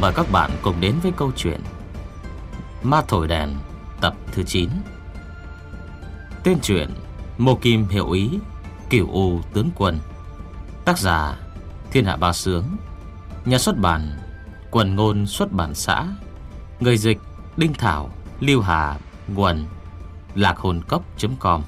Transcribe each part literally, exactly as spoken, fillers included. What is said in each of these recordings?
Mời các bạn cùng đến với câu chuyện Ma Thổi Đèn tập thứ chín. Tên truyện Mộ Kim Hiệu Ý, Cửu U Tướng Quân. Tác giả Thiên Hạ Ba Sướng. Nhà xuất bản Quần Ngôn Xuất bản xã. Người dịch Đinh Thảo, Lưu Hà, Nguồn lạc hồn cốc chấm com.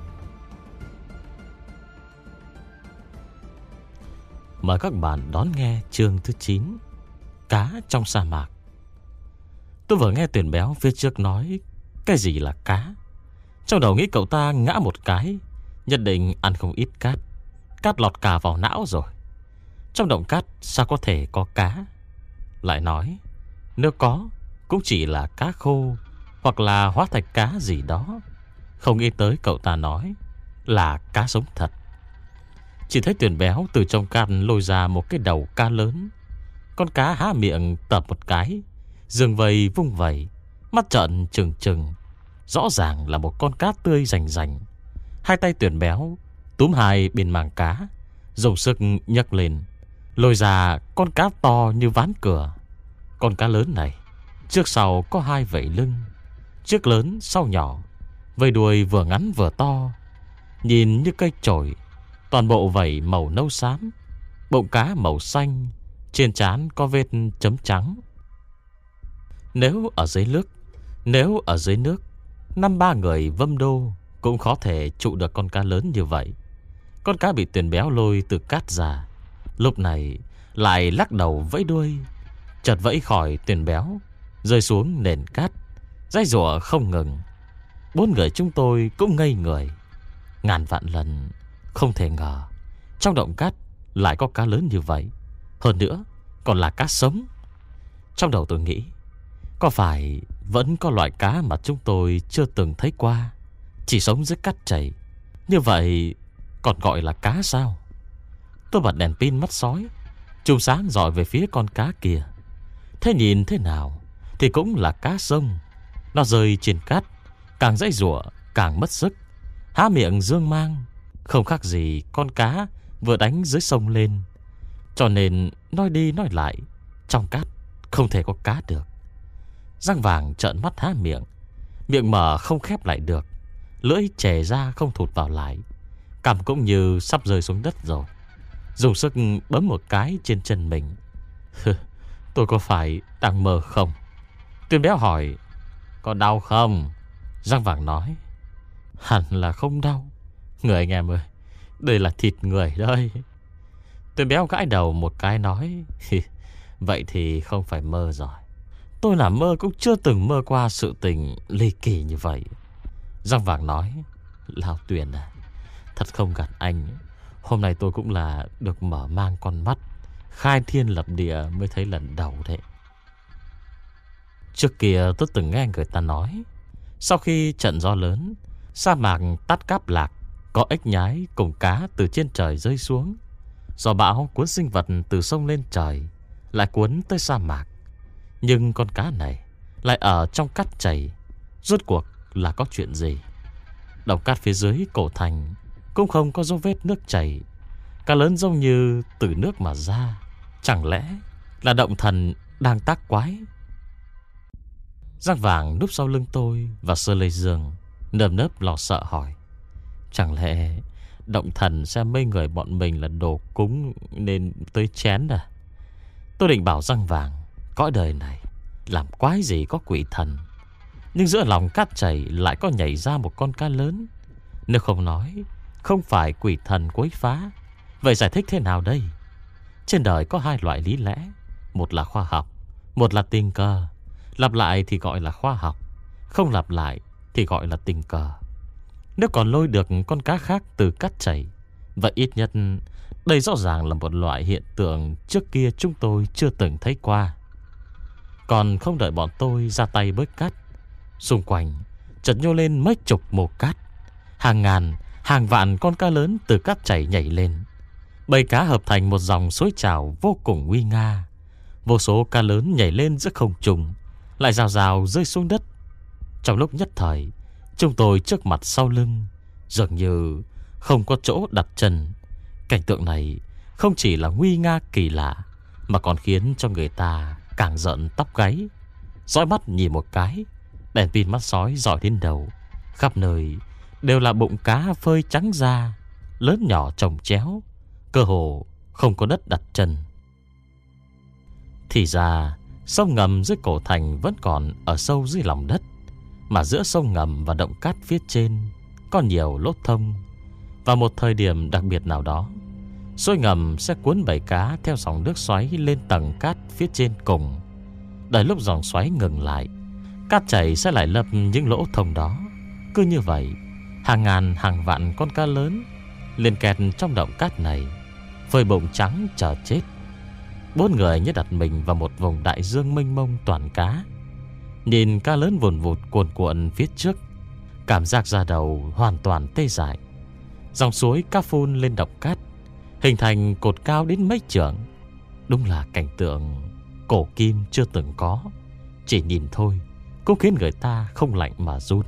Mời các bạn đón nghe chương thứ chín, Cá trong sa mạc. Tôi vừa nghe Tuyển Béo phía trước nói cái gì là cá. Trong đầu nghĩ cậu ta ngã một cái, nhất định ăn không ít cát. Cát lọt cả vào não rồi. Trong động cát sao có thể có cá? Lại nói nếu có cũng chỉ là cá khô hoặc là hóa thạch cá gì đó. Không nghĩ tới cậu ta nói là cá sống thật. Chỉ thấy Tuyển Béo từ trong can lôi ra một cái đầu cá lớn. Con cá há miệng tập một cái, giường vầy vung vầy, mắt trợn trừng trừng. Rõ ràng là một con cá tươi rành rành. Hai tay Tuyển Béo túm hai bên màng cá, dùng sức nhấc lên, lôi ra con cá to như ván cửa. Con cá lớn này trước sau có hai vảy lưng, trước lớn sau nhỏ, vây đuôi vừa ngắn vừa to, nhìn như cây chổi. Toàn bộ vảy màu nâu xám, bụng cá màu xanh, trên trán có vết chấm trắng. Nếu ở dưới nước, nếu ở dưới nước, năm ba người vâm đô cũng khó thể trụ được con cá lớn như vậy. Con cá bị Tuyển Béo lôi từ cát ra, lúc này lại lắc đầu vẫy đuôi, chợt vẫy khỏi Tuyển Béo, rơi xuống nền cát, dãy giụa không ngừng. Bốn người chúng tôi cũng ngây người. Ngàn vạn lần không thể ngờ trong động cát lại có cá lớn như vậy, hơn nữa còn là cá sống. Trong đầu tôi nghĩ, có phải vẫn có loại cá mà chúng tôi chưa từng thấy qua, chỉ sống dưới cát chảy, như vậy còn gọi là cá sao? Tôi bật đèn pin mắt sói, chùm sáng dọi về phía con cá kia. Thế nhìn thế nào thì cũng là cá sông. Nó rơi trên cát, càng dãy giụa càng mất sức, há miệng dương mang, không khác gì con cá vừa đánh dưới sông lên. Cho nên nói đi nói lại, trong cát không thể có cá được. Răng vàng trợn mắt há miệng, miệng mở không khép lại được, lưỡi chè ra không thụt vào lại, cằm cũng như sắp rơi xuống đất rồi. Dùng sức bấm một cái trên chân mình. Tôi có phải đang mơ không? Tuyển Béo hỏi, có đau không? Răng vàng nói, hẳn là không đau. Người anh em ơi, đây là thịt người đây. Tuyển Béo gãi đầu một cái nói, vậy thì không phải mơ rồi. Tôi là mơ cũng chưa từng mơ qua sự tình ly kỳ như vậy. Răng vàng nói, Lão Tuyển à, thật không gạt anh, hôm nay tôi cũng là được mở mang con mắt, khai thiên lập địa mới thấy lần đầu đấy. Trước kia tôi từng nghe người ta nói, sau khi trận gió lớn, sa mạc tắt cáp lạc, có ếch nhái cùng cá từ trên trời rơi xuống. Gió bão cuốn sinh vật từ sông lên trời, lại cuốn tới sa mạc. Nhưng con cá này lại ở trong cát chảy, rốt cuộc là có chuyện gì? Đồng cát phía dưới cổ thành cũng không có dấu vết nước chảy. Cá lớn giống như từ nước mà ra. Chẳng lẽ là động thần đang tác quái? Răng vàng núp sau lưng tôi và Sơ Lê Dương nơm nớp lo sợ hỏi, chẳng lẽ động thần xem mấy người bọn mình là đồ cúng nên tới chén à? Tôi định bảo Răng vàng, cõi đời này làm quái gì có quỷ thần, nhưng giữa lòng cát chảy lại có nhảy ra một con cá lớn. Nếu không nói không phải quỷ thần quấy phá, vậy giải thích thế nào đây? Trên đời có hai loại lý lẽ, một là khoa học, một là tình cờ. Lặp lại thì gọi là khoa học, không lặp lại thì gọi là tình cờ. Nếu còn lôi được con cá khác từ cát chảy, vậy ít nhất đây rõ ràng là một loại hiện tượng trước kia chúng tôi chưa từng thấy qua. Còn không đợi bọn tôi ra tay bới cát, xung quanh chợt nhô lên mấy chục mồ cát. Hàng ngàn, hàng vạn con cá lớn từ cát chảy nhảy lên. Bầy cá hợp thành một dòng xối trào vô cùng nguy nga. Vô số cá lớn nhảy lên giữa không trung, lại rào rào rơi xuống đất. Trong lúc nhất thời, chúng tôi trước mặt sau lưng dường như không có chỗ đặt chân. Cảnh tượng này không chỉ là nguy nga kỳ lạ, mà còn khiến cho người ta càng giận tóc gáy. Dõi mắt nhìn một cái, đèn pin mắt sói dọi đến đầu. Khắp nơi đều là bụng cá phơi trắng da, lớn nhỏ chồng chéo, cơ hồ không có đất đặt chân. Thì ra sông ngầm dưới cổ thành vẫn còn ở sâu dưới lòng đất, mà giữa sông ngầm và động cát phía trên có nhiều lỗ thông. Vào một thời điểm đặc biệt nào đó, suối ngầm sẽ cuốn bầy cá theo dòng nước xoáy lên tầng cát phía trên cùng. Đợi lúc dòng xoáy ngừng lại, cát chảy sẽ lại lấp những lỗ thông đó. Cứ như vậy, hàng ngàn hàng vạn con cá lớn liền kẹt trong động cát này, phơi bụng trắng chờ chết. Bốn người như đặt mình vào một vùng đại dương mênh mông toàn cá. Nhìn cá lớn vùn vụt cuồn cuộn phía trước, cảm giác da đầu hoàn toàn tê dại. Dòng suối cá phun lên động cát, hình thành cột cao đến mấy trượng. Đúng là cảnh tượng cổ kim chưa từng có. Chỉ nhìn thôi cũng khiến người ta không lạnh mà run.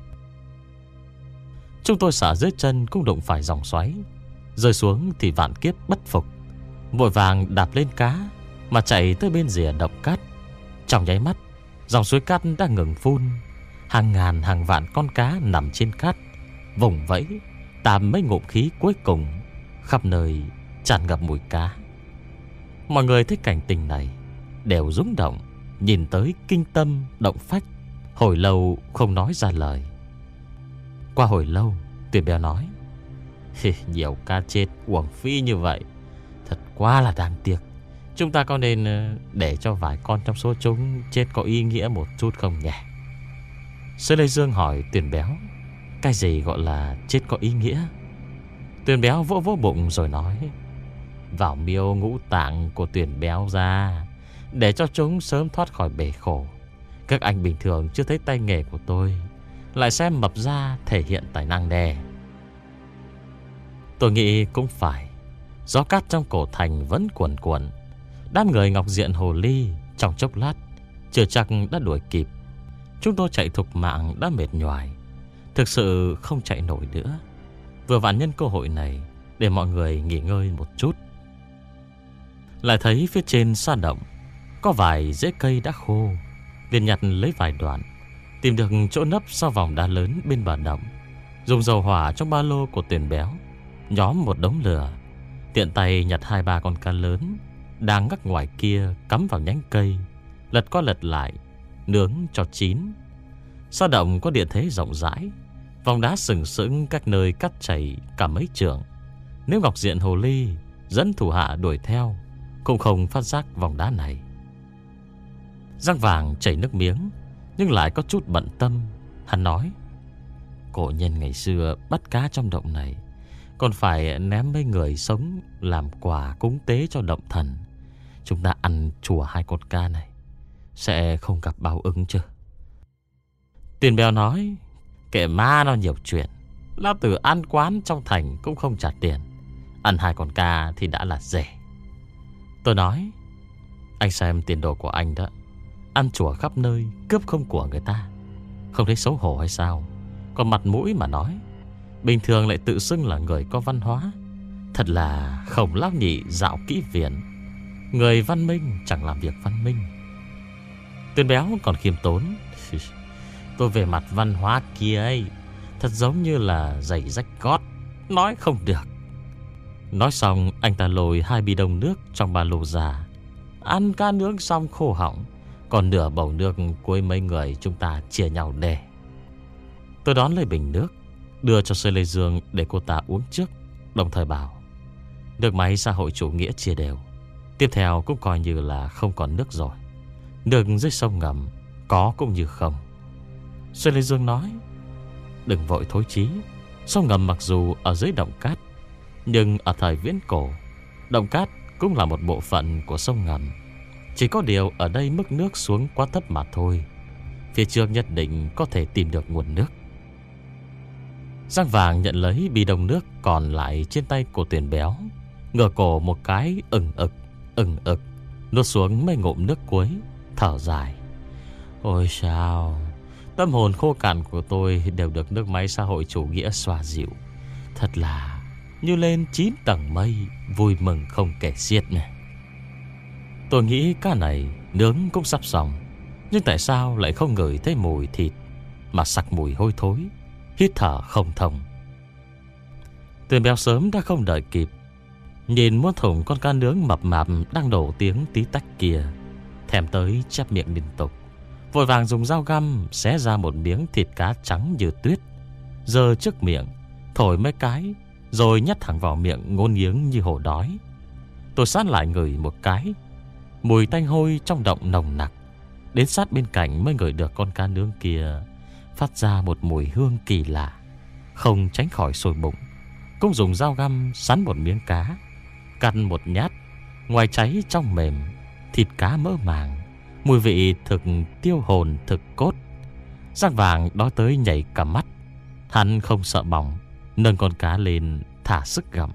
Chúng tôi sợ dưới chân cũng đụng phải dòng xoáy, rơi xuống thì vạn kiếp bất phục. Vội vàng đạp lên cá mà chạy tới bên rìa động cát. Trong nháy mắt, dòng suối cát đã ngừng phun. Hàng ngàn hàng vạn con cá nằm trên cát, vùng vẫy tạm mấy ngụm khí cuối cùng. Khắp nơi tràn ngập mùi cá. Mọi người thấy cảnh tình này đều rung động, nhìn tới kinh tâm động phách, hồi lâu không nói ra lời. Qua hồi lâu, Tuyền Béo nói: nhiều cá chết uổng phí như vậy, thật quá là đáng tiếc. Chúng ta có nên để cho vài con trong số chúng chết có ý nghĩa một chút không nhỉ? Sư Lê Dương hỏi Tuyền Béo: cái gì gọi là chết có ý nghĩa? Tuyền Béo vỗ vỗ bụng rồi nói: vào miêu ngũ tạng của Tuyền Béo ra, để cho chúng sớm thoát khỏi bể khổ. Các anh bình thường chưa thấy tay nghề của tôi, lại xem mập ra thể hiện tài năng đè. Tôi nghĩ cũng phải. Gió cát trong cổ thành vẫn cuồn cuộn. Đám người Ngọc Diện Hồ Ly trong chốc lát chưa chắc đã đuổi kịp. Chúng tôi chạy thục mạng đã mệt nhoài, thực sự không chạy nổi nữa. Vừa vặn nhân cơ hội này để mọi người nghỉ ngơi một chút. Lại thấy phía trên sa động có vài rễ cây đã khô, liền nhặt lấy vài đoạn, tìm được chỗ nấp sau vòng đá lớn bên bờ động. Dùng dầu hỏa trong ba lô của Tuyền Béo nhóm một đống lửa, tiện tay nhặt hai ba con cá lớn đang ngắc ngoài kia cắm vào nhánh cây, lật qua lật lại nướng cho chín. Sa động có địa thế rộng rãi, vòng đá sừng sững các nơi cắt chảy cả mấy trượng. Nếu Ngọc Diện Hồ Ly dẫn thủ hạ đuổi theo, cũng không phát giác vòng đá này. Giang Vàng chảy nước miếng, nhưng lại có chút bận tâm. Hắn nói: cổ nhân ngày xưa bắt cá trong động này, còn phải ném mấy người sống làm quà cúng tế cho động thần. Chúng ta ăn chùa hai con cá này sẽ không gặp báo ứng chứ? Tuyền Béo nói: kệ ma nó nhiều chuyện, lão tử ăn quán trong thành cũng không trả tiền, ăn hai con cá thì đã là rẻ. Tôi nói: anh xem tiền đồ của anh đó, ăn chùa khắp nơi, cướp không của người ta, không thấy xấu hổ hay sao? Còn mặt mũi mà nói, bình thường lại tự xưng là người có văn hóa. Thật là Khổng Lão Nhị dạo kỹ viện. Người văn minh chẳng làm việc văn minh. Tuyền Béo còn khiêm tốn: tôi về mặt văn hóa kia ấy, thật giống như là giày rách gót, nói không được. Nói xong, anh ta lôi hai bi đông nước trong ba lô ra. Ăn cá nướng xong khô họng, còn nửa bầu nước cuối mấy người chúng ta chia nhau đè. Tôi đón lấy bình nước, đưa cho Sơ Lê Dương để cô ta uống trước, đồng thời bảo: nước máy xã hội chủ nghĩa chia đều, tiếp theo cũng coi như là không còn nước rồi. Nước dưới sông ngầm có cũng như không. Sơ Lê Dương nói: đừng vội thối chí. Sông ngầm mặc dù ở dưới động cát, nhưng ở thời viễn cổ, động cát cũng là một bộ phận của sông ngầm. Chỉ có điều ở đây mức nước xuống quá thấp mà thôi. Phía trước nhất định có thể tìm được nguồn nước. Giang Vàng nhận lấy bi đông nước còn lại trên tay của Tuyền Béo, ngửa cổ một cái ừng ực, ừng ực, nuốt xuống mấy ngụm nước cuối, thở dài: ôi sao, tâm hồn khô cạn của tôi đều được nước máy xã hội chủ nghĩa xoa dịu. Thật là như lên chín tầng mây, vui mừng không kể xiết này. Tôi nghĩ cá này Nướng cũng sắp xong, nhưng tại sao lại không ngửi thấy mùi thịt, mà sặc mùi hôi thối, hít thở không thông. Tuyền Béo sớm đã không đợi kịp, nhìn muỗng thùng con cá nướng mập mạp đang đổ tiếng tí tách kia, thèm tới chép miệng liên tục. Vội vàng dùng dao găm xé ra một miếng thịt cá trắng như tuyết, giơ trước miệng, thổi mấy cái, rồi nhét thẳng vào miệng ngôn nghiếng như hổ đói. Tôi sát lại ngửi một cái, mùi tanh hôi trong động nồng nặc. Đến sát bên cạnh mới ngửi được con cá nướng kia phát ra một mùi hương kỳ lạ, không tránh khỏi sôi bụng. Cũng dùng dao găm sắn một miếng cá, cắt một nhát, ngoài cháy trong mềm, thịt cá mỡ màng, mùi vị thực tiêu hồn thực cốt. Giang Vàng đói tới nhảy cả mắt. Hắn không sợ bỏng, nâng con cá lên thả sức gặm.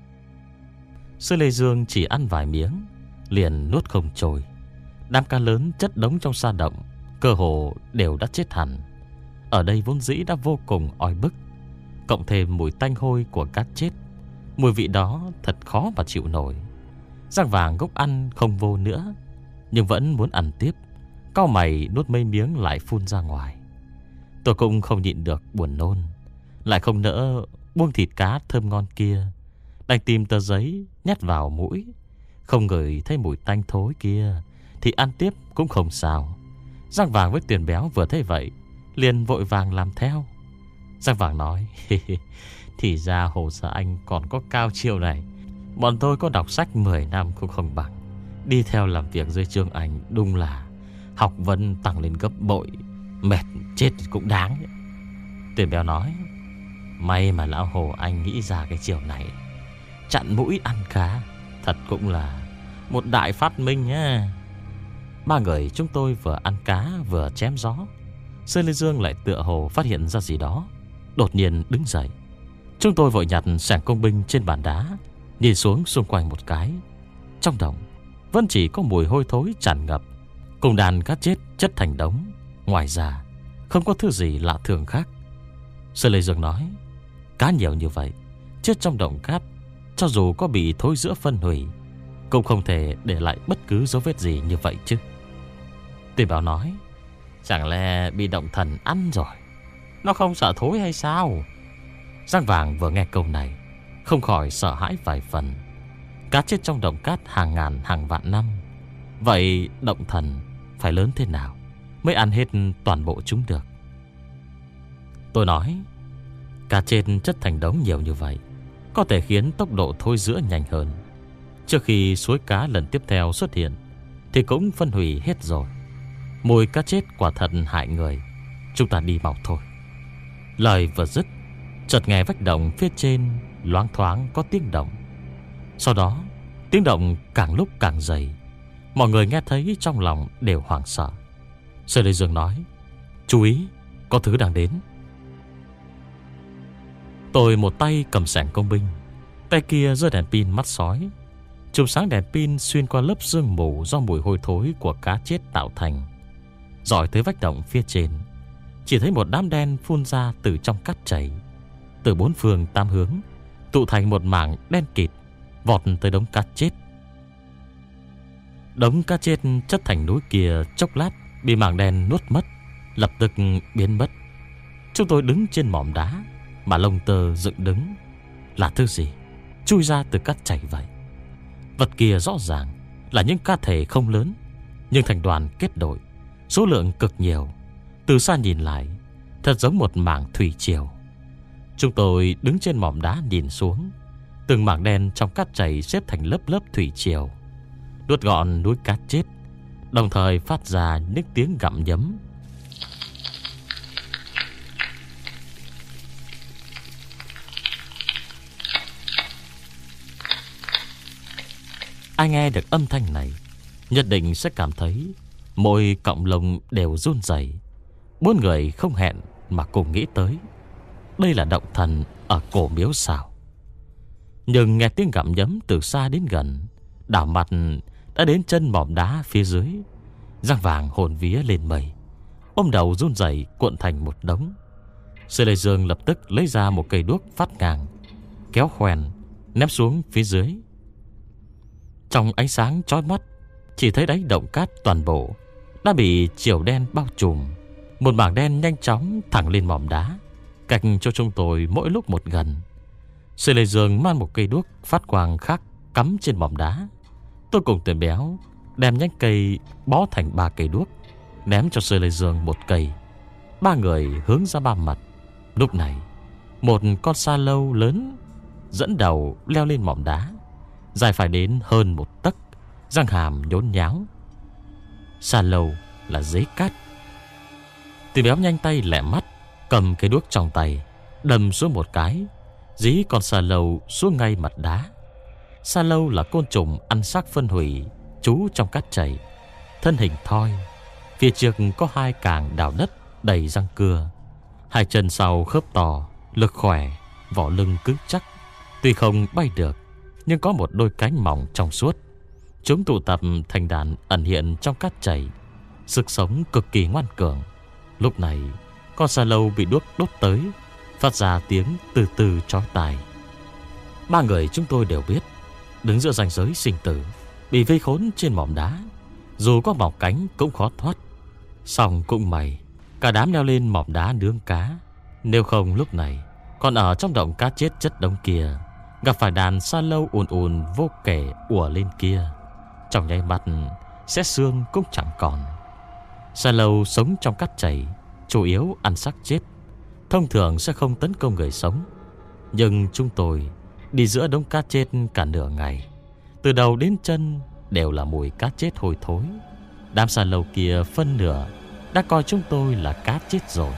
Sư Lê Dương chỉ ăn vài miếng liền nuốt không trôi. Đám cá lớn chất đống trong sa động cơ hồ đều đã chết hẳn. Ở đây vốn dĩ đã vô cùng oi bức, cộng thêm mùi tanh hôi của cá chết, mùi vị đó thật khó mà chịu nổi. Giang Vàng gốc ăn không vô nữa, nhưng vẫn muốn ăn tiếp. Cau mày nuốt mấy miếng lại phun ra ngoài. Tôi cũng không nhịn được buồn nôn, lại không nỡ buông thịt cá thơm ngon kia, đành tìm tờ giấy nhét vào mũi. Không ngửi thấy mùi tanh thối kia thì ăn tiếp cũng không sao. Giang Vàng với Tuyền Béo vừa thấy vậy liền vội vàng làm theo. Giang Vàng nói: thì ra Hồ Sa Anh còn có cao chiêu này. Bọn tôi có đọc sách mười năm cũng không bằng. Đi theo làm việc dưới Trương Anh đúng là học vấn tăng lên gấp bội, mệt chết cũng đáng. Tuyền Béo nói: may mà lão Hồ Anh nghĩ ra cái chiều này, chặn mũi ăn cá, thật cũng là một đại phát minh nhá. Ba người chúng tôi vừa ăn cá vừa chém gió. Sư Lê Dương lại tựa hồ phát hiện ra gì đó, đột nhiên đứng dậy. Chúng tôi vội nhặt sẻng công binh trên bàn đá, nhìn xuống xung quanh một cái. Trong động vẫn chỉ có mùi hôi thối tràn ngập, cùng đàn cá chết chất thành đống. Ngoài ra không có thứ gì lạ thường khác. Sư Lê Dương nói: cá nhiều như vậy chết trong động cát, cho dù có bị thối rữa phân hủy cũng không thể để lại bất cứ dấu vết gì như vậy chứ. Tuyền Béo nói: chẳng lẽ bị động thần ăn rồi, nó không sợ thối hay sao? Giang Vàng vừa nghe câu này không khỏi sợ hãi vài phần. Cá chết trong động cát hàng ngàn hàng vạn năm, vậy động thần phải lớn thế nào mới ăn hết toàn bộ chúng được? Tôi nói: cá chết chất thành đống nhiều như vậy có thể khiến tốc độ thối rữa nhanh hơn. Trước khi suối cá lần tiếp theo xuất hiện thì cũng phân hủy hết rồi. Mùi cá chết quả thật hại người. Chúng ta đi mau thôi. Lời vừa dứt, chợt nghe vách động phía trên loáng thoáng có tiếng động. Sau đó tiếng động càng lúc càng dày. Mọi người nghe thấy trong lòng đều hoảng sợ. Sư Lê Dương nói: chú ý, có thứ đang đến. Tôi một tay cầm sẻng công binh, tay kia giơ đèn pin mắt sói. Chùm sáng đèn pin xuyên qua lớp sương mù do mùi hôi thối của cá chết tạo thành, dọi tới vách động phía trên. Chỉ thấy một đám đen phun ra từ trong cát chảy, từ bốn phương tám hướng tụ thành một mảng đen kịt, vọt tới đống cá chết. Đống cá chết chất thành núi kia chốc lát bị mảng đen nuốt mất, lập tức biến mất. Chúng tôi đứng trên mỏm đá mà lông tơ dựng đứng. Là thứ gì chui ra từ cát chảy vậy? Vật kia rõ ràng là những cá thể không lớn, nhưng thành đoàn kết đội, số lượng cực nhiều. Từ xa nhìn lại thật giống một mảng thủy triều. Chúng tôi đứng trên mỏm đá nhìn xuống, từng mảng đen trong cát chảy xếp thành lớp lớp thủy triều, nuốt gọn núi cát chết, đồng thời phát ra những tiếng gặm nhấm. Ai nghe được âm thanh này nhất định sẽ cảm thấy mỗi cọng lông đều run rẩy. Bốn người không hẹn mà cùng nghĩ tới đây là động thần ở cổ miếu sao. Nhưng nghe tiếng gặm nhấm từ xa đến gần, đảo mặt đã đến chân mỏm đá phía dưới. Giang Vàng hồn vía lên mây, ôm đầu run rẩy cuộn thành một đống. Sư Lê Dương lập tức lấy ra một cây đuốc phát ngang, kéo khoèn ném xuống phía dưới. Trong ánh sáng chói mắt, Chỉ thấy đáy động cát toàn bộ đã bị chiều đen bao trùm. Một mảng đen nhanh chóng thẳng lên mỏm đá, cách cho chúng tôi mỗi lúc một gần. Sư Lê Dương mang một cây đuốc phát quang khác cắm trên mỏm đá. Tôi cùng Tuyền Béo đem nhánh cây bó thành ba cây đuốc, ném cho Sư Lê Dương một cây. Ba người hướng ra ba mặt. Lúc này một con sa lâu lớn dẫn đầu leo lên mỏm đá, dài phải đến hơn một tấc, răng hàm nhốn nháo. Sa lâu là giấy cát. Tuyền Béo nhanh tay lẹ mắt, cầm cây đuốc trong tay, đâm xuống một cái, dí con sa lâu xuống ngay mặt đá. Sa lâu là côn trùng ăn xác phân hủy, trú trong cát chảy, thân hình thoi. Phía trước có hai càng đào đất đầy răng cưa, hai chân sau khớp to, lực khỏe, vỏ lưng cứng chắc. Tuy không bay được, nhưng có một đôi cánh mỏng trong suốt. Chúng tụ tập thành đàn ẩn hiện trong cát chảy, sức sống cực kỳ ngoan cường. Lúc này con sa lâu bị đuốc đốt tới, phát ra tiếng từ từ chói tai. Ba người chúng tôi đều biết, đứng giữa ranh giới sinh tử, bị vây khốn trên mỏm đá, dù có mọc cánh cũng khó thoát. Xong cũng may cả đám leo lên mỏm đá nướng cá. Nếu không lúc này còn ở trong động cá chết chất đống kia, gặp phải đàn sa lâu ùn ùn vô kể ùa lên kia, trong nháy mắt sẽ xương cũng chẳng còn. Sa lâu sống trong cát chảy, chủ yếu ăn xác chết, thông thường sẽ không tấn công người sống. Nhưng chúng tôi đi giữa đống cá chết cả nửa ngày, từ đầu đến chân đều là mùi cá chết hôi thối. Đám sa lâu kia phân nửa đã coi chúng tôi là cá chết rồi.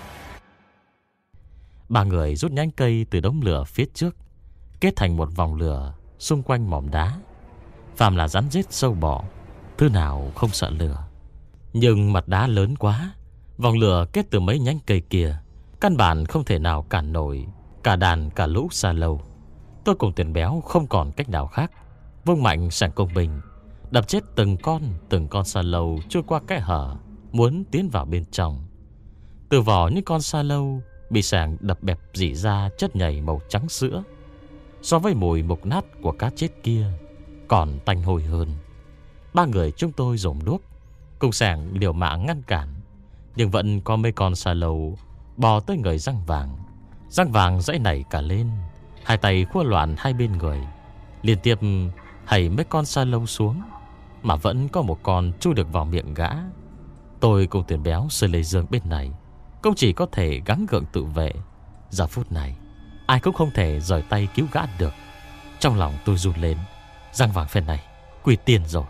Ba người rút nhánh cây từ đống lửa phía trước, kết thành một vòng lửa xung quanh mỏm đá. Phàm là rắn rết sâu bọ, thứ nào không sợ lửa. Nhưng mặt đá lớn quá, vòng lửa kết từ mấy nhánh cây kia căn bản không thể nào cản nổi cả đàn cả lũ sa lâu. Tôi cùng Tuyền Béo không còn cách nào khác, vung mạnh sảng công bình, đập chết từng con từng con sa lâu chui qua kẽ hở, muốn tiến vào bên trong. Từ vỏ những con sa lâu bị sảng đập bẹp rỉ ra chất nhầy màu trắng sữa, so với mùi mục nát của cá chết kia còn tanh hôi hơn. Ba người chúng tôi dùng đuốc cùng sảng liều mạng ngăn cản, nhưng vẫn có mấy con sa lâu bò tới người răng vàng. Răng vàng dãy nảy cả lên, hai tay khua loạn hai bên người, liên tiếp hầy mấy con sa lâu xuống, mà vẫn có một con chui được vào miệng gã. Tôi cùng Tuyền Béo, Sư Lê Dương bên này cũng chỉ có thể gắng gượng tự vệ. Giờ phút này ai cũng không thể rời tay cứu gã được. Trong lòng tôi run lên, răng vàng phen này quỳ tiền rồi.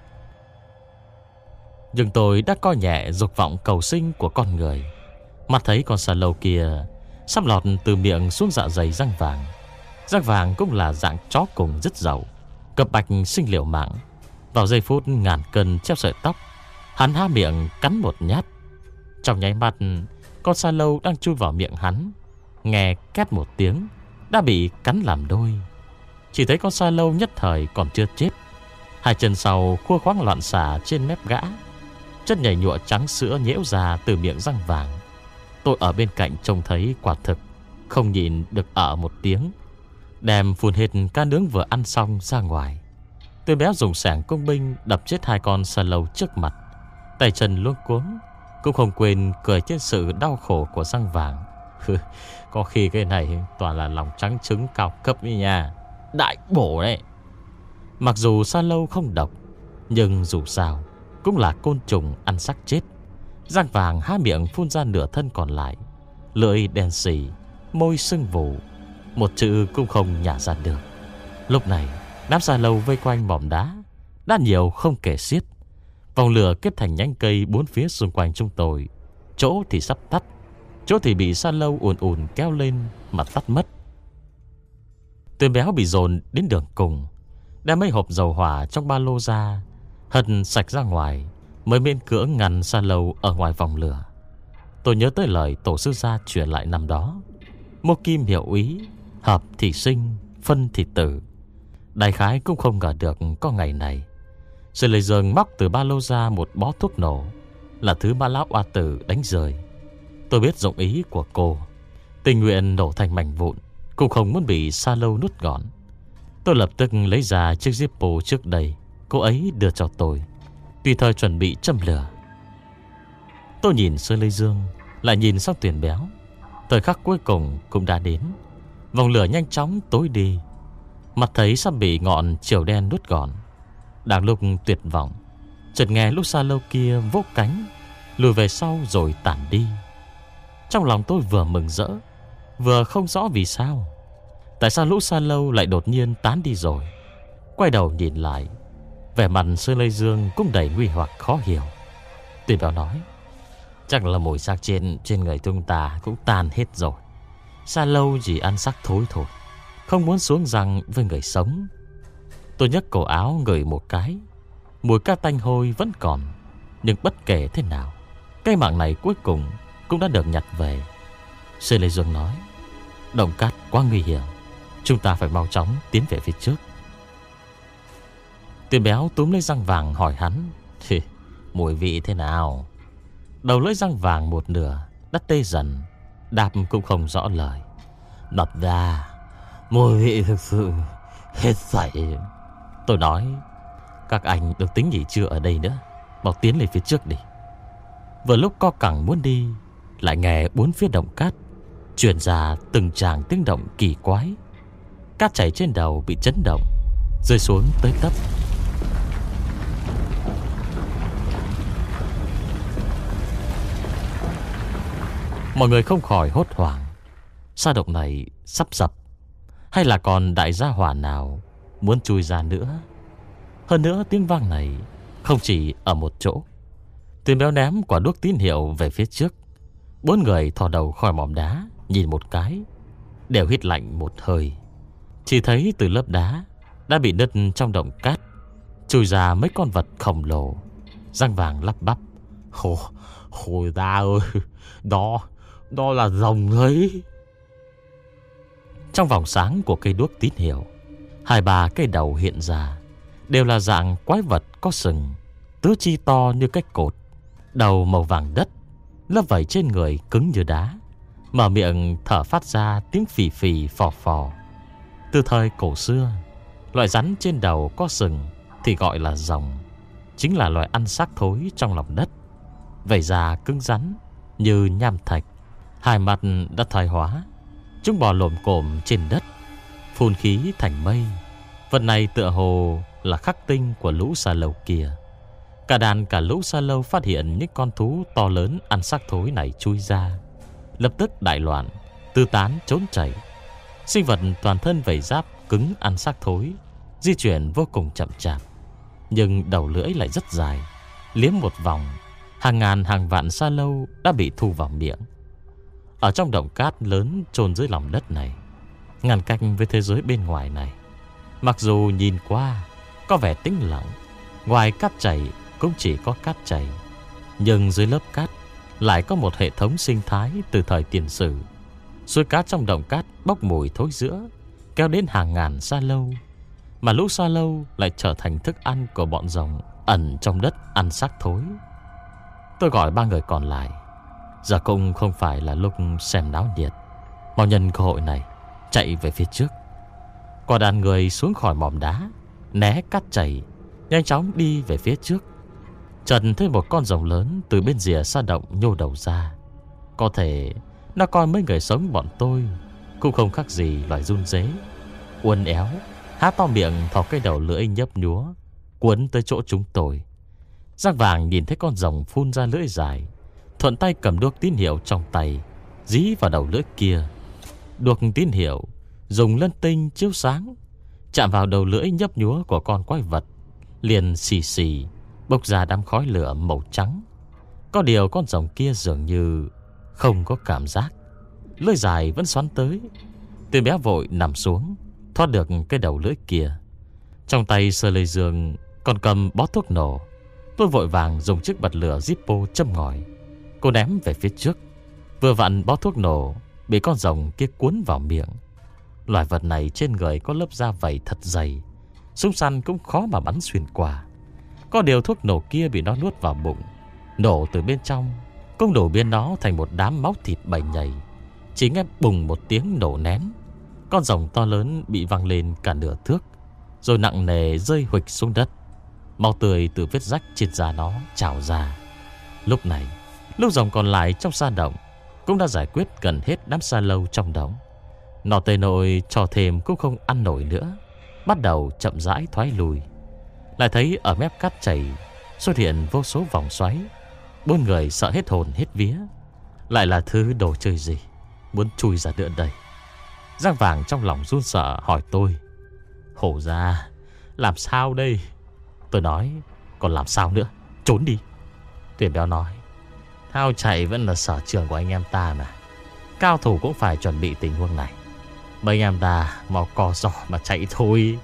Nhưng tôi đã coi nhẹ dục vọng cầu sinh của con người. Mắt thấy con sa lâu kia sắp lọt từ miệng xuống dạ dày răng vàng. Răng vàng cũng là dạng chó cùng rất giàu, cập bạch sinh liều mạng. Vào giây phút ngàn cân treo sợi tóc, hắn há miệng cắn một nhát. Trong nháy mắt, con sa lâu đang chui vào miệng hắn, nghe két một tiếng đã bị cắn làm đôi. Chỉ thấy con sa lâu nhất thời còn chưa chết, hai chân sau khua khoáng loạn xả trên mép gã, chất nhảy nhụa trắng sữa nhễu ra từ miệng răng vàng. Tôi ở bên cạnh trông thấy quả thực không nhìn được ở một tiếng, đem phun hết cá nướng vừa ăn xong ra ngoài. Tuyền Béo dùng sảng công binh đập chết hai con sa lâu trước mặt, tay chân luống cuống, cũng không quên cười trên sự đau khổ của răng vàng. Có khi cái này toàn là lòng trắng trứng cao cấp ấy nha, đại bổ đấy. Mặc dù sa lâu không độc, nhưng dù sao cũng là côn trùng ăn xác chết. Răng vàng há miệng phun ra nửa thân còn lại, lưỡi đen xì, môi sưng vù, một chữ cũng không nhả ra được. Lúc này đám sa lâu vây quanh mỏm đá đã nhiều không kể xiết. Vòng lửa kết thành nhánh cây bốn phía xung quanh chúng tôi, chỗ thì sắp tắt, chỗ thì bị sa lâu ùn ùn kéo lên mà tắt mất. Tuyền Béo bị dồn đến đường cùng, đem mấy hộp dầu hỏa trong ba lô ra, hất sạch ra ngoài, mới miễn cưỡng ngăn sa lâu ở ngoài vòng lửa. Tôi nhớ tới lời tổ sư gia truyền lại năm đó: mô kim hiệu ý, hợp thì sinh, phân thì tử. Đại khái cũng không ngờ được có ngày này. Sư Lê Dương móc từ ba lô ra một bó thuốc nổ, là thứ ba lão oa tử đánh rơi. Tôi biết dụng ý của cô, tình nguyện nổ thành mảnh vụn, cũng không muốn bị sa lâu nuốt gọn. Tôi lập tức lấy ra chiếc Zippo trước đây cô ấy đưa cho tôi, tùy thời chuẩn bị châm lửa. Tôi nhìn Sơ Lê Dương, lại nhìn sang Tuyền Béo. Thời khắc cuối cùng cũng đã đến. Vòng lửa nhanh chóng tối đi. Mặt thấy sắp bị ngọn chiều đen nuốt gọn. Đang lúc tuyệt vọng, chợt nghe lúc xa lâu kia vỗ cánh lùi về sau rồi tản đi. Trong lòng tôi vừa mừng rỡ, vừa không rõ vì sao. Tại sao lũ xa lâu lại đột nhiên tán đi rồi? Quay đầu nhìn lại, vẻ mặt Sơn Lê Dương cũng đầy nguy hoặc khó hiểu. Tuyền Béo nói: chắc là mùi xác trên trên người chúng ta cũng tan hết rồi. Xa lâu chỉ ăn xác thối thôi, không muốn xuống răng với người sống. Tôi nhấc cổ áo ngửi một cái, mùi cá tanh hôi vẫn còn. Nhưng bất kể thế nào, cái mạng này cuối cùng cũng đã được nhặt về. Sơn Lê Dương nói: động cát quá nguy hiểm, chúng ta phải mau chóng tiến về phía trước. Tuyền Béo túm lấy răng vàng hỏi hắn: thì mùi vị thế nào? Đầu lưỡi răng vàng một nửa đã tê dần, đáp cũng không rõ lời. Đọc ra mùi vị thực sự hết sảy. Tôi nói: các anh được tính nghỉ trưa ở đây nữa, mau tiến lên phía trước đi. Vừa lúc co cẳng muốn đi, lại nghe bốn phía động cát truyền ra từng tràng tiếng động kỳ quái. Cát chảy trên đầu bị chấn động, rơi xuống tới tấp. Mọi người không khỏi hốt hoảng. Sa động này sắp sập, hay là còn đại gia hỏa nào muốn chui ra nữa? Hơn nữa tiếng vang này không chỉ ở một chỗ. Tuyền Béo ném quả đuốc tín hiệu về phía trước. Bốn người thò đầu khỏi mỏm đá nhìn một cái, đều hít lạnh một hơi. Chỉ thấy từ lớp đá đã bị nứt trong động cát chui ra mấy con vật khổng lồ. Răng vàng lắp bắp: Ồ, hồi ta ơi, Đó Đó là rồng đấy. Trong vòng sáng của cây đuốc tín hiệu, hai ba cây đầu hiện ra, đều là dạng quái vật có sừng, tứ chi to như cái cột, đầu màu vàng đất, lớp vảy trên người cứng như đá, mở miệng thở phát ra tiếng phì phì phò phò. Từ thời cổ xưa, loại rắn trên đầu có sừng thì gọi là rồng, chính là loài ăn xác thối trong lòng đất. Vảy da cứng rắn như nham thạch, hai mặt đã thoái hóa. Chúng bò lồm cồm trên đất, phun khí thành mây. Vật này tựa hồ là khắc tinh của lũ sa lâu kia. Cả đàn cả lũ sa lâu phát hiện những con thú to lớn ăn xác thối này chui ra, lập tức đại loạn, tứ tán trốn chạy. Sinh vật toàn thân vảy giáp cứng ăn xác thối, di chuyển vô cùng chậm chạp, nhưng đầu lưỡi lại rất dài. Liếm một vòng, hàng ngàn hàng vạn sa lâu đã bị thu vào miệng. Ở trong động cát lớn chôn dưới lòng đất này, ngăn cách với thế giới bên ngoài này, mặc dù nhìn qua có vẻ tĩnh lặng, ngoài cát chảy cũng chỉ có cát chảy, nhưng dưới lớp cát lại có một hệ thống sinh thái từ thời tiền sử. Suối cát trong động cát bốc mùi thối rữa, kéo đến hàng ngàn sa lâu, mà lũ sa lâu lại trở thành thức ăn của bọn rồng ẩn trong đất ăn xác thối. Tôi gọi ba người còn lại. Giờ cũng không phải là lúc xem náo nhiệt, mau nhân cơ hội này chạy về phía trước. Quả đàn người xuống khỏi mỏm đá, né cát chảy, nhanh chóng đi về phía trước. Trần thấy một con rồng lớn từ bên rìa sa động nhô đầu ra. Có thể nó coi mấy người sống bọn tôi cũng không khác gì loài run rế. Uốn éo, há to miệng thò cái đầu lưỡi nhấp nhúa, cuốn tới chỗ chúng tôi. Răng vàng nhìn thấy con rồng phun ra lưỡi dài, thuận tay cầm đuốc tín hiệu trong tay, dí vào đầu lưỡi kia. Đuốc tín hiệu dùng lân tinh chiếu sáng, chạm vào đầu lưỡi nhấp nhúa của con quái vật, liền xì xì bốc ra đám khói lửa màu trắng. Có điều con rồng kia dường như không có cảm giác, lưỡi dài vẫn xoắn tới. Tuyền Béo vội nằm xuống, thoát được cái đầu lưỡi kia. Trong tay Sơ Lê Dương còn cầm bó thuốc nổ. Tôi vội vàng dùng chiếc bật lửa Zippo châm ngòi. Cô ném về phía trước. Vừa vặn bó thuốc nổ bị con rồng kia cuốn vào miệng. Loài vật này trên người có lớp da vảy thật dày, súng săn cũng khó mà bắn xuyên qua. Có điều thuốc nổ kia bị nó nuốt vào bụng, nổ từ bên trong, cũng đổ biến nó thành một đám máu thịt bầy nhầy. Chỉ nghe bùng một tiếng nổ nén, con rồng to lớn bị văng lên cả nửa thước, rồi nặng nề rơi huịch xuống đất. Máu tươi từ vết rách trên da nó trào ra. Lúc này, lũ rồng còn lại trong sa động cũng đã giải quyết gần hết đám sa lâu trong đống. Nó tê nồi cho thêm cũng không ăn nổi nữa, bắt đầu chậm rãi thoái lùi. Lại thấy ở mép cát chảy xuất hiện vô số vòng xoáy. Bốn người sợ hết hồn hết vía. Lại là thứ đồ chơi gì muốn chui ra nữa đây? Giang Vàng trong lòng run sợ hỏi tôi: Hổ ra, làm sao đây? Tôi nói: Còn làm sao nữa, trốn đi. Tuyển Béo nói: Thao chạy vẫn là sở trường của anh em ta mà. Cao thủ cũng phải chuẩn bị tình huống này. Mấy anh em ta mau co giò mà chạy thôi.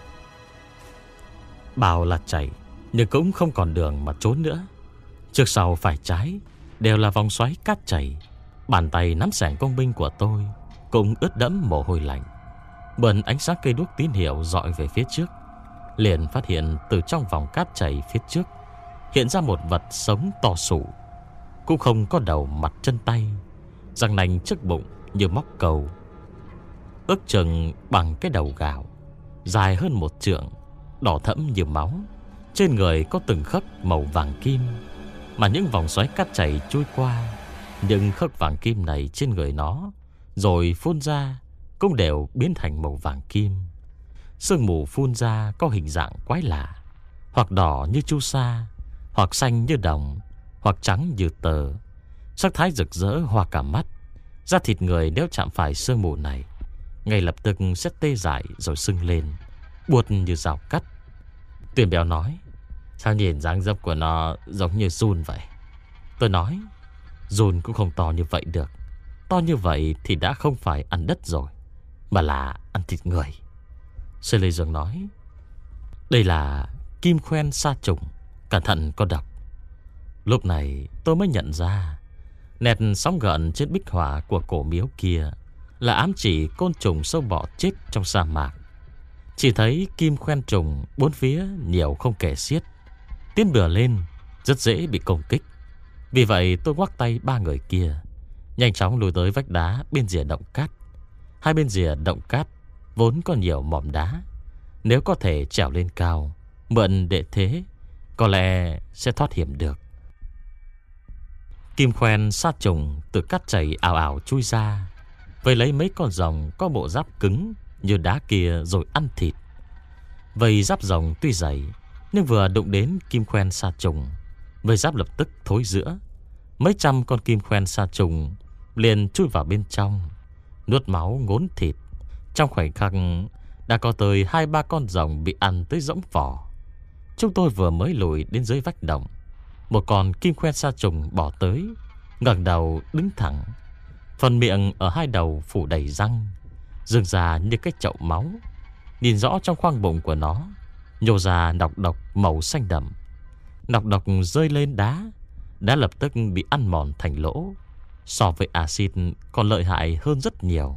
Bảo là chạy, nhưng cũng không còn đường mà trốn nữa. Trước sau phải trái đều là vòng xoáy cát chảy. Bàn tay nắm xẻng công binh của tôi cũng ướt đẫm mồ hôi lạnh. Bần ánh sáng cây đuốc tín hiệu dọi về phía trước, liền phát hiện từ trong vòng cát chảy phía trước hiện ra một vật sống to sụ, cũng không có đầu mặt chân tay, răng nanh trước bụng như móc cầu, ước chừng bằng cái đầu gạo, dài hơn một trượng, đỏ thẫm như máu. Trên người có từng khớp màu vàng kim, mà những vòng xoáy cát chảy trôi qua, những khớp vàng kim này trên người nó rồi phun ra cũng đều biến thành màu vàng kim. Sương mù phun ra có hình dạng quái lạ, hoặc đỏ như chu sa, hoặc xanh như đồng, hoặc trắng như tờ. Sắc thái rực rỡ hoa cả mắt. Da thịt người nếu chạm phải sương mù này ngay lập tức sẽ tê dại rồi sưng lên, buốt như rào cắt. Tuyển Béo nói: Sao nhìn dáng dấp của nó giống như giun vậy? Tôi nói: Giun cũng không to như vậy được. To như vậy thì đã không phải ăn đất rồi, mà là ăn thịt người. Sư Lê Dương nói: Đây là kim khoen sa trùng, cẩn thận có độc. Lúc này tôi mới nhận ra nét sóng gợn trên bích họa của cổ miếu kia là ám chỉ côn trùng sâu bọ chết trong sa mạc. Chỉ thấy kim khoen trùng bốn phía nhiều không kể xiết, tiến bừa lên rất dễ bị công kích. Vì vậy tôi ngoắc tay ba người kia nhanh chóng lùi tới vách đá bên rìa động cát. Hai bên rìa động cát vốn có nhiều mỏm đá, nếu có thể trèo lên cao mượn để thế, có lẽ sẽ thoát hiểm được. Kim khoen sa trùng từ cát chảy ảo ảo chui ra, vây lấy mấy con rồng có bộ giáp cứng như đá kia rồi ăn thịt. Vây giáp rồng tuy dày, nhưng vừa đụng đến kim khoen sa trùng, vây giáp lập tức thối rữa. Mấy trăm con kim khoen sa trùng liền chui vào bên trong, nuốt máu ngốn thịt. Trong khoảnh khắc đã có tới hai ba con rồng bị ăn tới rỗng vỏ. Chúng tôi vừa mới lùi đến dưới vách động, một con kim khoen sa trùng bỏ tới, ngẩng đầu đứng thẳng, phần miệng ở hai đầu phủ đầy răng, rừng ra như cái chậu máu. Nhìn rõ trong khoang bụng của nó nhô ra nọc độc màu xanh đậm. Nọc độc rơi lên đá, đá lập tức bị ăn mòn thành lỗ. So với axit còn lợi hại hơn rất nhiều.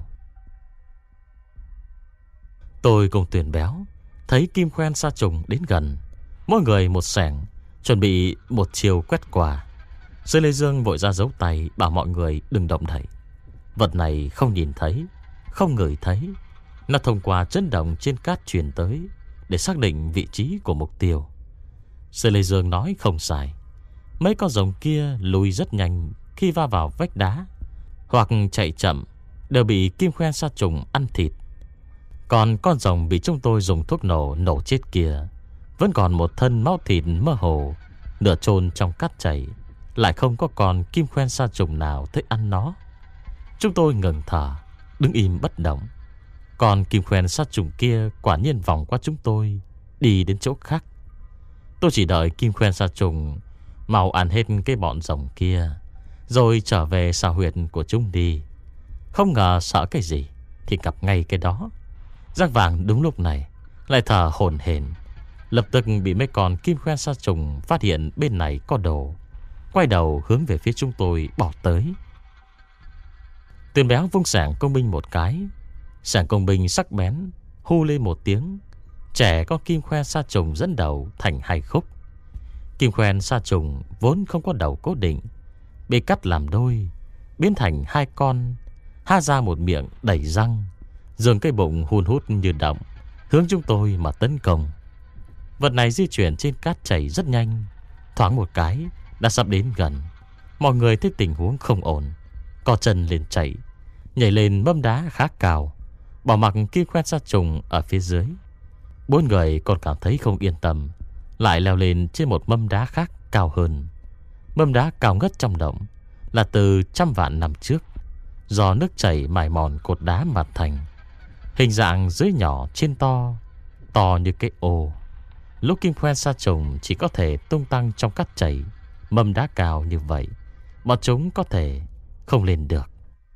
Tôi cùng Tuyển Béo thấy kim khoen sa trùng đến gần, mỗi người một xẻng, chuẩn bị một chiều quét qua. Sư Lê Dương vội ra giấu tay bảo mọi người đừng động đậy. Vật này không nhìn thấy, không ngửi thấy, nó thông qua chấn động trên cát truyền tới để xác định vị trí của mục tiêu. Sư Lê Dương nói không sai. Mấy con rồng kia lùi rất nhanh khi va vào vách đá, hoặc chạy chậm đều bị kim khoen sa trùng ăn thịt. Còn con rồng bị chúng tôi dùng thuốc nổ nổ chết kia vẫn còn một thân máu thịt mơ hồ, nửa chôn trong cát chảy, lại không có con kim khoen sa trùng nào tới ăn nó. Chúng tôi ngừng thở, đứng im bất động. Còn kim khoen sa trùng kia quả nhiên vòng qua chúng tôi, đi đến chỗ khác. Tôi chỉ đợi kim khoen sa trùng mau ăn hết cái bọn rồng kia, rồi trở về xào huyệt của chúng đi. Không ngờ sợ cái gì thì gặp ngay cái đó. Giang Vàng đúng lúc này lại thở hổn hển, lập tức bị mấy con kim khoen sa trùng phát hiện bên này có đồ, quay đầu hướng về phía chúng tôi bỏ tới. Tuyển Béo vung xẻng công binh một cái, xẻng công binh sắc bén hu lên một tiếng, trẻ con kim khoen sa trùng dẫn đầu thành hai khúc. Kim khoen sa trùng vốn không có đầu cố định, bị cắt làm đôi, biến thành hai con, ha ra một miệng đầy răng, dường cây bụng hun hút như động, hướng chúng tôi mà tấn công. Vật này di chuyển trên cát chảy rất nhanh. Thoáng một cái đã sắp đến gần. Mọi người thấy tình huống không ổn, co chân lên chạy, nhảy lên mâm đá khá cao, bỏ mặc Kim Khoen Sa Trùng ở phía dưới. Bốn người còn cảm thấy không yên tâm, lại leo lên trên một mâm đá khác cao hơn. Mâm đá cao ngất trong động, là từ trăm vạn năm trước, do nước chảy mài mòn cột đá mà thành. Hình dạng dưới nhỏ trên to, to như cái ô. Lúc Kim Khoen Sa Trùng chỉ có thể tung tăng trong cát chảy, mâm đá cao như vậy, bọn chúng có thể không lên được.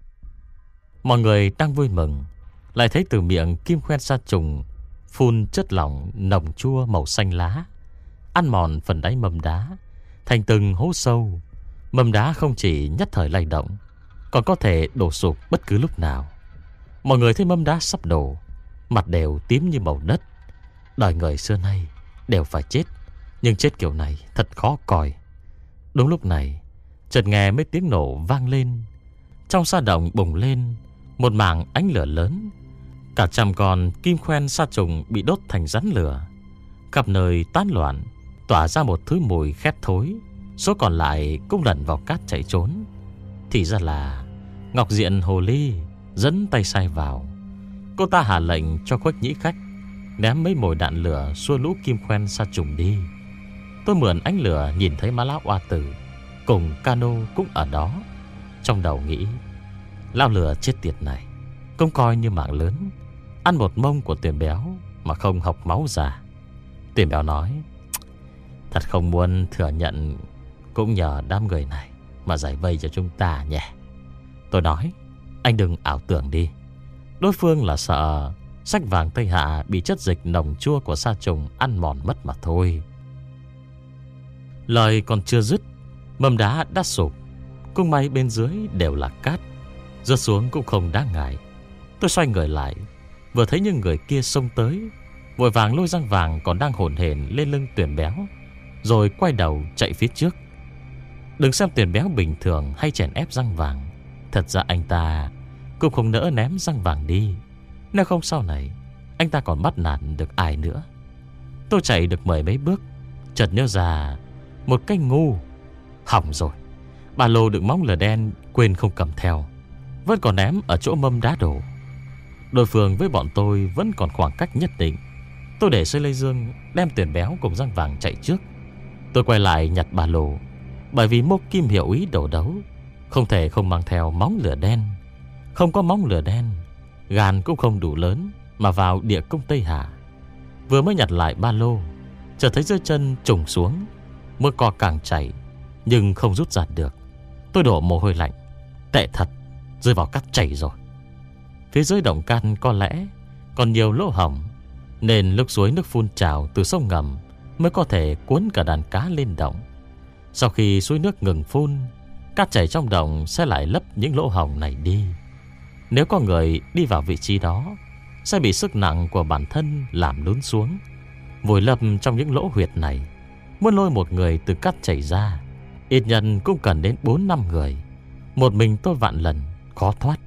Mọi người đang vui mừng, lại thấy từ miệng Kim Khoen Sa Trùng phun chất lỏng nồng chua màu xanh lá, ăn mòn phần đáy mâm đá thành từng hố sâu. Mâm đá không chỉ nhất thời lay động, còn có thể đổ sụp bất cứ lúc nào. Mọi người thấy mâm đá sắp đổ, mặt đều tím như màu đất. Đời người xưa nay đều phải chết, nhưng chết kiểu này thật khó coi. Đúng lúc này, chợt nghe mấy tiếng nổ vang lên. Trong sa động bùng lên một mảng ánh lửa lớn. Cả trăm con Kim Khoen Sa Trùng bị đốt thành rắn lửa, khắp nơi tán loạn, tỏa ra một thứ mùi khét thối. Số còn lại cũng lẩn vào cát chạy trốn. Thì ra là Ngọc Diện Hồ Ly dẫn tay sai vào. Cô ta hạ lệnh cho Khuếch Nhĩ Khách ném mấy mồi đạn lửa xua lũ Kim Khoen Sa Trùng đi. Tôi mượn ánh lửa nhìn thấy má lão oa tử cùng Cano cũng ở đó. Trong đầu nghĩ, lão lửa chết tiệt này cũng coi như mạng lớn, ăn một mông của Tuyền Béo mà không học máu ra. Tuyền Béo nói, thật không muốn thừa nhận, cũng nhờ đám người này mà giải vây cho chúng ta nhé. Tôi nói, anh đừng ảo tưởng đi. Đối phương là sợ sách vàng Tây Hạ bị chất dịch nồng chua của sa trùng ăn mòn mất mà thôi. Lời còn chưa dứt, mâm đá đã sụp. Cũng may bên dưới đều là cát, rớt xuống cũng không đáng ngại. Tôi xoay người lại, vừa thấy những người kia xông tới, vội vàng lôi răng vàng còn đang hổn hển lên lưng Tuyền Béo, rồi quay đầu chạy phía trước. Đừng xem Tuyền Béo bình thường hay chèn ép răng vàng, thật ra anh ta cũng không nỡ ném răng vàng đi, nếu không sau này anh ta còn bắt nạt được ai nữa. Tôi chạy được mười mấy bước, chợt nhớ ra một cái ngu. Hỏng rồi, ba lô đựng móng lửa đen quên không cầm theo, vẫn còn ném ở chỗ mâm đá đổ. Đối phương với bọn tôi vẫn còn khoảng cách nhất định. Tôi để Sơi Lê Dương đem Tuyền Béo cùng răng vàng chạy trước. Tôi quay lại nhặt ba lô, bởi vì Mộ Kim hiểu ý đổ đấu, không thể không mang theo móng lửa đen. Không có móng lửa đen, gan cũng không đủ lớn mà vào địa cung Tây Hà. Vừa mới nhặt lại ba lô, chợt thấy dưới chân trùng xuống, mưa co càng chảy nhưng không rút ra được. Tôi đổ mồ hôi lạnh, tệ thật, rơi vào cát chảy rồi. Phía dưới động cát có lẽ còn nhiều lỗ hổng, nên lúc suối nước phun trào từ sông ngầm mới có thể cuốn cả đàn cá lên động. Sau khi suối nước ngừng phun, cát chảy trong động sẽ lại lấp những lỗ hổng này đi. Nếu có người đi vào vị trí đó, sẽ bị sức nặng của bản thân làm lún xuống, vùi lấp trong những lỗ huyệt này. Muốn lôi một người từ cát chảy ra, ít nhất cũng cần đến bốn năm người. Một mình tôi vạn lần khó thoát.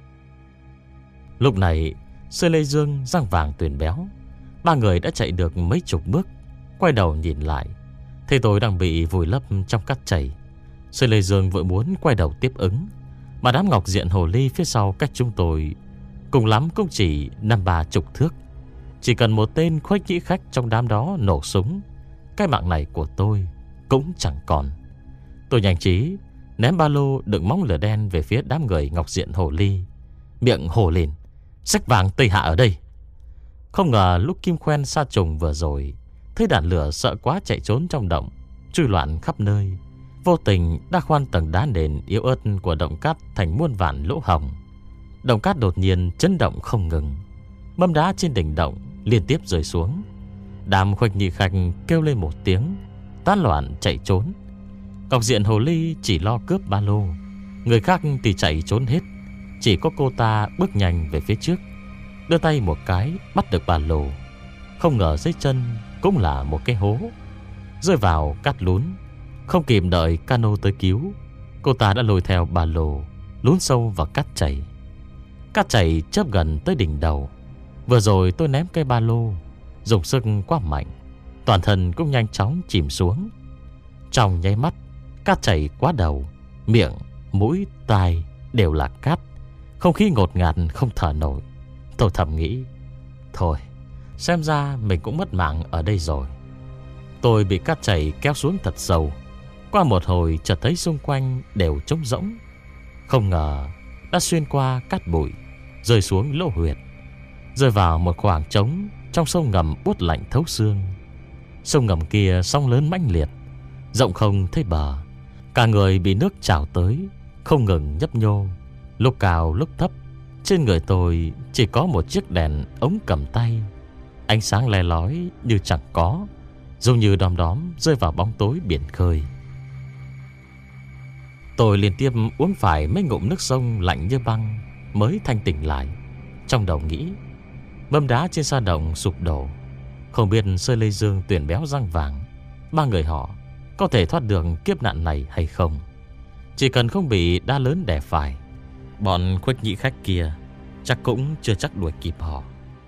Lúc này Sơi Lê Dương, răng vàng, Tuyền Béo, ba người đã chạy được mấy chục bước. Quay đầu nhìn lại, thấy tôi đang bị vùi lấp trong cát chảy. Sơi Lê Dương vội muốn quay đầu tiếp ứng, mà đám Ngọc Diện Hồ Ly phía sau cách chúng tôi cùng lắm cũng chỉ năm ba chục thước. Chỉ cần một tên Khuếch Nhĩ Khách trong đám đó nổ súng, cái mạng này của tôi cũng chẳng còn. Tôi nhanh trí ném ba lô đựng móng lửa đen về phía đám người Ngọc Diện Hồ Ly, miệng hồ lên, sách vàng Tây Hạ ở đây. Không ngờ lúc Kim Khoen Sa Trùng vừa rồi thấy đạn lửa sợ quá chạy trốn trong động, truy loạn khắp nơi, vô tình đã khoan tầng đá nền yếu ớt của động cát thành muôn vàn lỗ hổng. Động cát đột nhiên chấn động không ngừng, mâm đá trên đỉnh động liên tiếp rơi xuống. Đám Khuếch Nhĩ Khách kêu lên một tiếng, tán loạn chạy trốn. Ngọc Diện Hồ Ly chỉ lo cướp ba lô, người khác thì chạy trốn hết. Chỉ có cô ta bước nhanh về phía trước, đưa tay một cái bắt được ba lô. Không ngờ dưới chân cũng là một cái hố, rơi vào cát lún. Không kịp đợi Cano tới cứu, cô ta đã lôi theo ba lô lún sâu vào cát chảy. Cát chảy chớp gần tới đỉnh đầu. Vừa rồi tôi ném cây ba lô dùng sức quá mạnh, toàn thân cũng nhanh chóng chìm xuống. Trong nháy mắt, cát chảy quá đầu, miệng, mũi, tai đều là cát. Không khí ngột ngạt không thở nổi. Tôi thầm nghĩ, thôi, xem ra mình cũng mất mạng ở đây rồi. Tôi bị cát chảy kéo xuống thật sâu. Qua một hồi chợt thấy xung quanh đều trống rỗng. Không ngờ đã xuyên qua cát bụi, rơi xuống lỗ huyệt, rơi vào một khoảng trống trong sông ngầm buốt lạnh thấu xương. Sông ngầm kia sóng lớn mãnh liệt, rộng không thấy bờ. Cả người bị nước trào tới, không ngừng nhấp nhô, lúc cao lúc thấp. Trên người tôi chỉ có một chiếc đèn ống cầm tay, ánh sáng le lói như chẳng có, giống như đom đóm rơi vào bóng tối biển khơi. Tôi liên tiếp uống phải mấy ngụm nước sông lạnh như băng mới thanh tỉnh lại. Trong đầu nghĩ, mâm đá trên sa động sụp đổ, không biết Sơ Lê Dương, Tuyển Béo, Răng Vàng, ba người họ có thể thoát được kiếp nạn này hay không. Chỉ cần không bị đá lớn đè phải, bọn Khuếch Nhĩ khách kia chắc cũng chưa chắc đuổi kịp họ.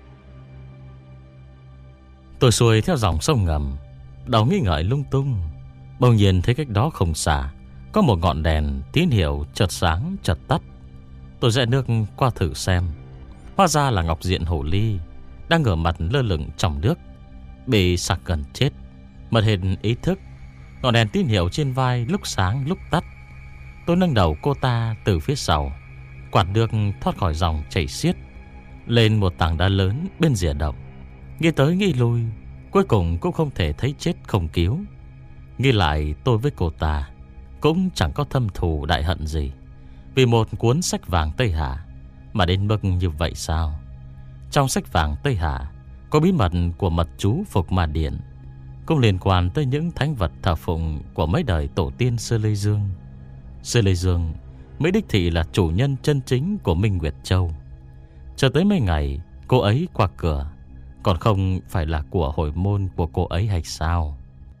Tôi xuôi theo dòng sông ngầm, đầu nghi ngợi lung tung. Bỗng nhiên thấy cách đó không xa có một ngọn đèn tín hiệu chợt sáng chợt tắt. Tôi rẽ nước qua thử xem. Hóa ra là Ngọc Diện Hổ Ly đang ngửa mặt lơ lửng trong nước, bị sặc gần chết, mất hết ý thức. Ngọn đèn tín hiệu trên vai lúc sáng lúc tắt. Tôi nâng đầu cô ta từ phía sau, quạt được thoát khỏi dòng chảy xiết lên một tảng đá lớn bên rìa động. Nghĩ tới nghĩ lui, cuối cùng cũng không thể thấy chết không cứu. Nghĩ lại, tôi với cô ta cũng chẳng có thâm thù đại hận gì, vì một cuốn sách vàng Tây Hạ mà đến mức như vậy sao? Trong sách vàng Tây Hạ có bí mật của mật chú Phục Ma Điện, cũng liên quan tới những thánh vật thờ phụng của mấy đời tổ tiên Sơ Lê Dương. Sơ Lê Dương mới đích thị là chủ nhân chân chính của Minh Nguyệt Châu. Chờ tới mấy ngày cô ấy qua cửa, còn không phải là của hồi môn của cô ấy hay sao?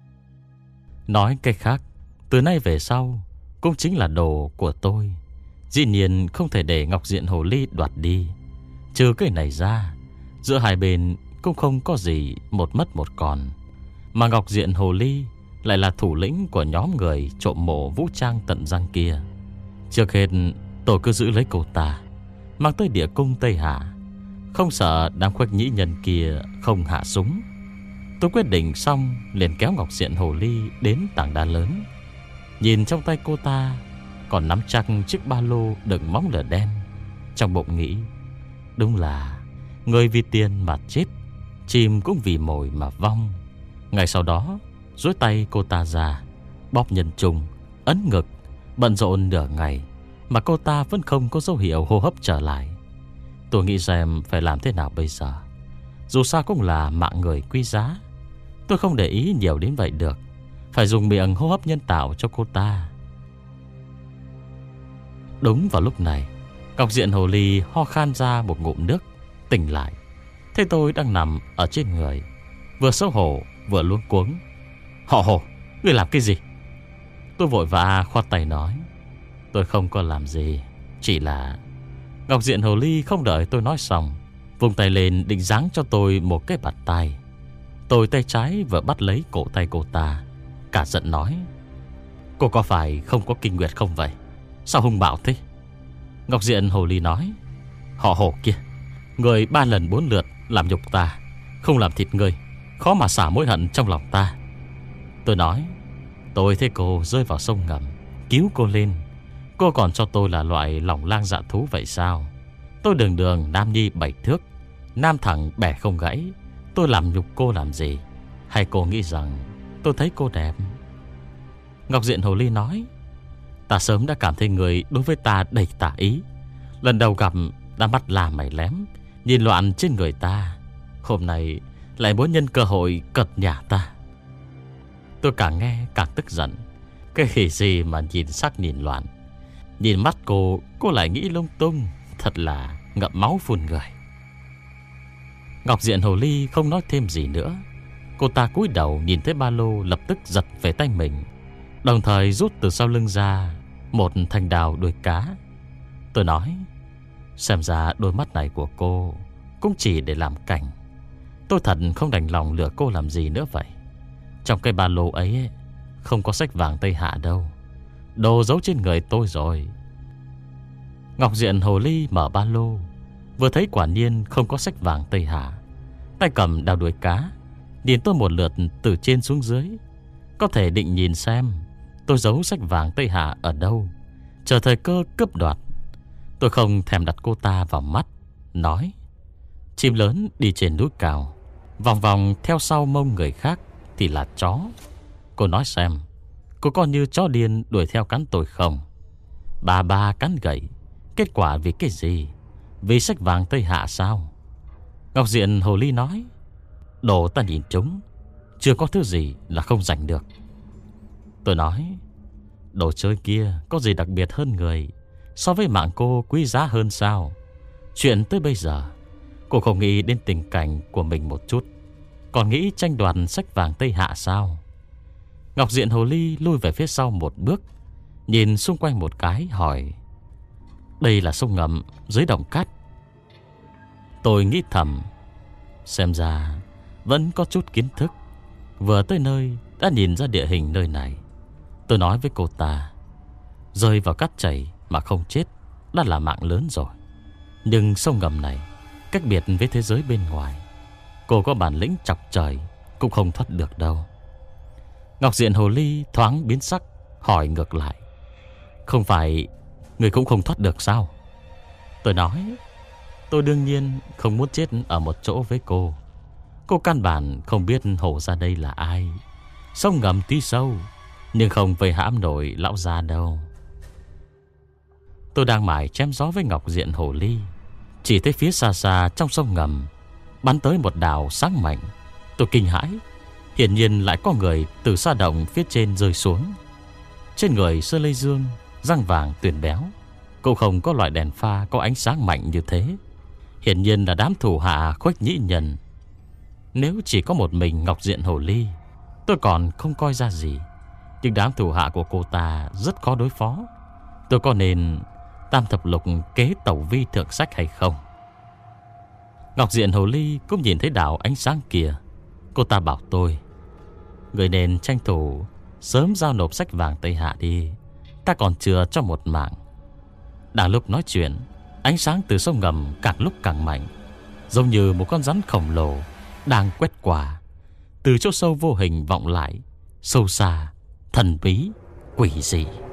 Nói cách khác, từ nay về sau cũng chính là đồ của tôi. Dĩ nhiên không thể để Ngọc Diện Hồ Ly đoạt đi. Trừ cái này ra, giữa hai bên cũng không có gì một mất một còn. Mà Ngọc Diện Hồ Ly lại là thủ lĩnh của nhóm người trộm mộ vũ trang tận răng kia. Trước hết tôi cứ giữ lấy cô ta, mang tới địa cung Tây Hạ, không sợ đám Khuếch Nhĩ nhân kia không hạ súng. Tôi quyết định xong liền kéo Ngọc Diện Hồ Ly đến tảng đá lớn. Nhìn trong tay cô ta còn nắm chặt chiếc ba lô đựng móng lửa đen. Trong bụng nghĩ, đúng là người vì tiền mà chết, chim cũng vì mồi mà vong. Ngay sau đó duỗi tay cô ta ra, bóp nhân trung, ấn ngực, bận rộn nửa ngày mà cô ta vẫn không có dấu hiệu hô hấp trở lại. Tôi nghĩ xem phải làm thế nào bây giờ. Dù sao cũng là mạng người quý giá, tôi không để ý nhiều đến vậy được. Phải dùng miệng hô hấp nhân tạo cho cô ta. Đúng vào lúc này, Ngọc Diện Hồ Ly ho khan ra một ngụm nước, tỉnh lại. Thế tôi đang nằm ở trên người, vừa xấu hổ vừa luống cuống. Họ Hồ, ngươi làm cái gì? Tôi vội vã khoát tay nói, tôi không có làm gì, chỉ là... Ngọc Diện Hồ Ly không đợi tôi nói xong, vùng tay lên định giáng cho tôi một cái bạt tay. Tôi tay trái vừa bắt lấy cổ tay cô ta, cả giận nói, cô có phải không có kinh nguyệt không vậy? Sao hung bạo thế? Ngọc Diện Hồ Ly nói, họ Hồ kia, người ba lần bốn lượt làm nhục ta, không làm thịt người, khó mà xả mối hận trong lòng ta. Tôi nói, tôi thấy cô rơi vào sông ngầm, cứu cô lên, cô còn cho tôi là loại lòng lang dạ thú vậy sao? Tôi đường đường nam nhi bảy thước, nam thẳng bẻ không gãy, tôi làm nhục cô làm gì? Hay cô nghĩ rằng tôi thấy cô đẹp? Ngọc Diện Hồ Ly nói, ta sớm đã cảm thấy người đối với ta đầy tà ý. Lần đầu gặp đã mắt là mày lém, nhìn loạn trên người ta. Hôm nay lại muốn nhân cơ hội cật nhả ta. Tôi càng nghe càng tức giận. Cái khỉ gì mà nhìn sắc nhìn loạn. Nhìn mắt cô, cô lại nghĩ lung tung. Thật là ngậm máu phun người. Ngọc Diện Hồ Ly không nói thêm gì nữa. Cô ta cúi đầu nhìn thấy ba lô, lập tức giật về tay mình, đồng thời rút từ sau lưng ra một thanh đào đuôi cá. Tôi nói, xem ra đôi mắt này của cô cũng chỉ để làm cảnh. Tôi thật không đành lòng lừa cô làm gì nữa vậy. Trong cái ba lô ấy không có sách vàng Tây Hạ đâu. Đồ giấu trên người tôi rồi. Ngọc Diện Hồ Ly mở ba lô, vừa thấy quả nhiên không có sách vàng Tây Hạ. Tay cầm đào đuôi cá, nhìn tôi một lượt từ trên xuống dưới, có thể định nhìn xem tôi giấu sách vàng Tây Hạ ở đâu, chờ thời cơ cướp đoạt. Tôi không thèm đặt cô ta vào mắt, nói: chim lớn đi trên núi cao, vòng vòng theo sau mông người khác thì là chó. Cô nói xem, cô có như chó điên đuổi theo cắn tôi không? Bà bà cắn gậy, kết quả vì cái gì? Vì sách vàng Tây Hạ sao? Ngọc Diện Hồ Ly nói: đồ ta nhìn trúng, chưa có thứ gì là không giành được. Tôi nói: đồ chơi kia có gì đặc biệt hơn người, so với mạng cô quý giá hơn sao? Chuyện tới bây giờ cô không nghĩ đến tình cảnh của mình một chút, còn nghĩ tranh đoạt sách vàng Tây Hạ sao? Ngọc Diện Hồ Ly lui về phía sau một bước, nhìn xung quanh một cái, hỏi: đây là sông ngầm dưới đồng cát. Tôi nghĩ thầm, xem ra vẫn có chút kiến thức. Vừa tới nơi đã nhìn ra địa hình nơi này. Tôi nói với cô ta: rơi vào cát chảy mà không chết đã là mạng lớn rồi. Nhưng sông ngầm này cách biệt với thế giới bên ngoài, cô có bản lĩnh chọc trời cũng không thoát được đâu. Ngọc Diện Hồ Ly thoáng biến sắc, hỏi ngược lại: không phải người cũng không thoát được sao? Tôi nói: tôi đương nhiên không muốn chết ở một chỗ với cô. Cô căn bản không biết hồ ra đây là ai. Sông ngầm tuy sâu, nhưng không vây hãm nổi lão già đâu. Tôi đang mải chém gió với Ngọc Diện Hồ Ly, chỉ thấy phía xa xa trong sông ngầm bắn tới một đào sáng mạnh. Tôi kinh hãi, hiển nhiên lại có người từ sa động phía trên rơi xuống. Trên người Sơ Lê Dương răng vàng tuyền béo, cô không có loại đèn pha có ánh sáng mạnh như thế. Hiển nhiên là đám thủ hạ Khuếch Nhĩ Nhân. Nếu chỉ có một mình Ngọc Diện Hồ Ly, tôi còn không coi ra gì, nhưng đám thủ hạ của cô ta rất khó đối phó. Tôi có nên tam thập lục kế tẩu vi thượng sách hay không? Ngọc Diện Hồ Ly cũng nhìn thấy đảo ánh sáng kia. Cô ta bảo tôi: người nên tranh thủ sớm giao nộp sách vàng Tây Hạ đi, ta còn chừa cho một mạng. Đang lúc nói chuyện, ánh sáng từ sông ngầm càng lúc càng mạnh, giống như một con rắn khổng lồ đang quét qua. Từ chỗ sâu vô hình vọng lại, sâu xa, thần bí, quỷ dị.